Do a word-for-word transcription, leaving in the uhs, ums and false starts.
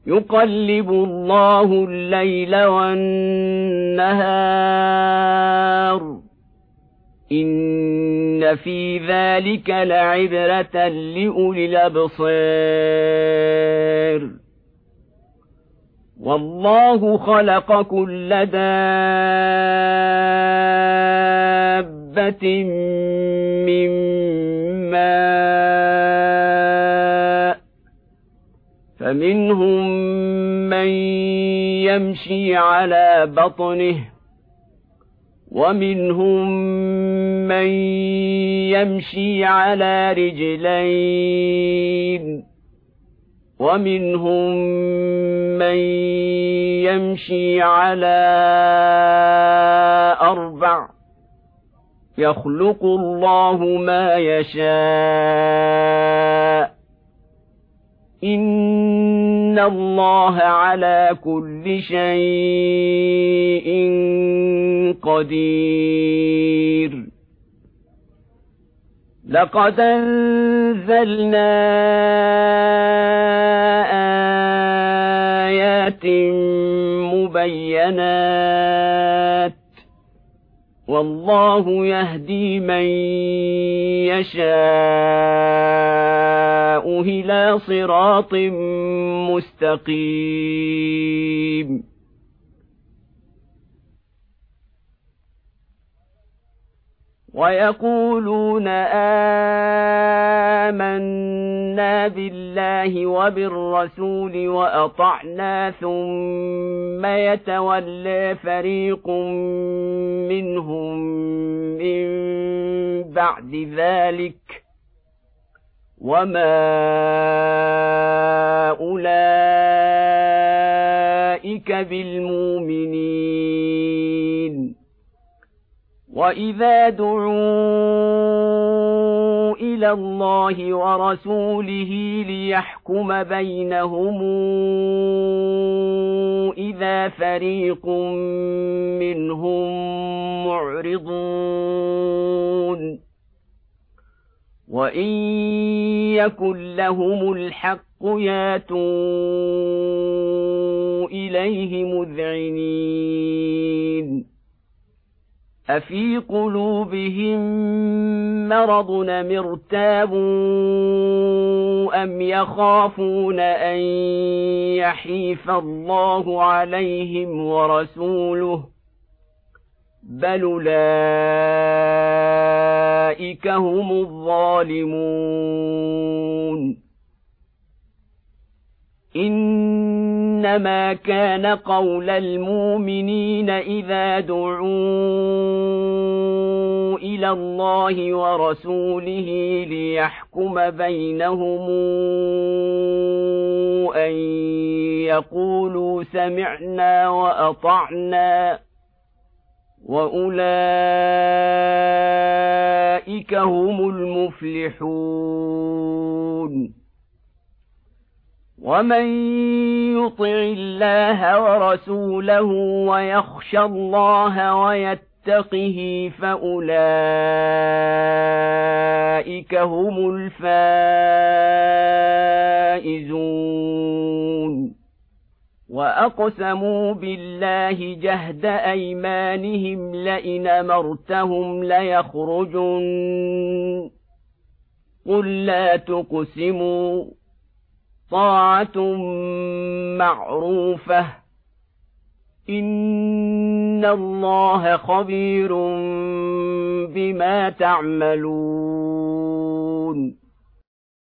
يقلب الله الليل والنهار إن في ذلك لعبرة لأولي الأبصار والله خلق كل دابة من ماء فمنهم من يمشي على بطنه ومنهم من يمشي على رجلين ومنهم من يمشي على أربع يخلق الله ما يشاء إن الله على كل شيء قدير لقد أنزلنا آيات مبينات والله يهدي من يشاء إلى صراط مستقيم ويقولون آمنا بالله وبالرسول وأطعنا ثم يتولى فريق منهم من بعد ذلك وما أولئك بالمؤمنين وإذا دعوا إلى الله ورسوله ليحكم بينهم إذا فريق منهم معرضون وإن يكن لهم الحق ياتوا إليه مذعنين أفي قلوبهم مرض أم ارتابوا أم يخافون أن يحيف الله عليهم ورسوله بل أولئك هم الظالمون إنما كان قول المؤمنين إذا دعوا إلى الله ورسوله ليحكم بينهم أن يقولوا سمعنا وأطعنا وأولئك هم المفلحون ومن يطع الله ورسوله ويخشى الله ويتقه فأولئك هم الفائزون وأقسموا بالله جهد أيمانهم لئن أمرتهم ليخرجن قل لا تقسموا طاعة معروفة إن الله خبير بما تعملون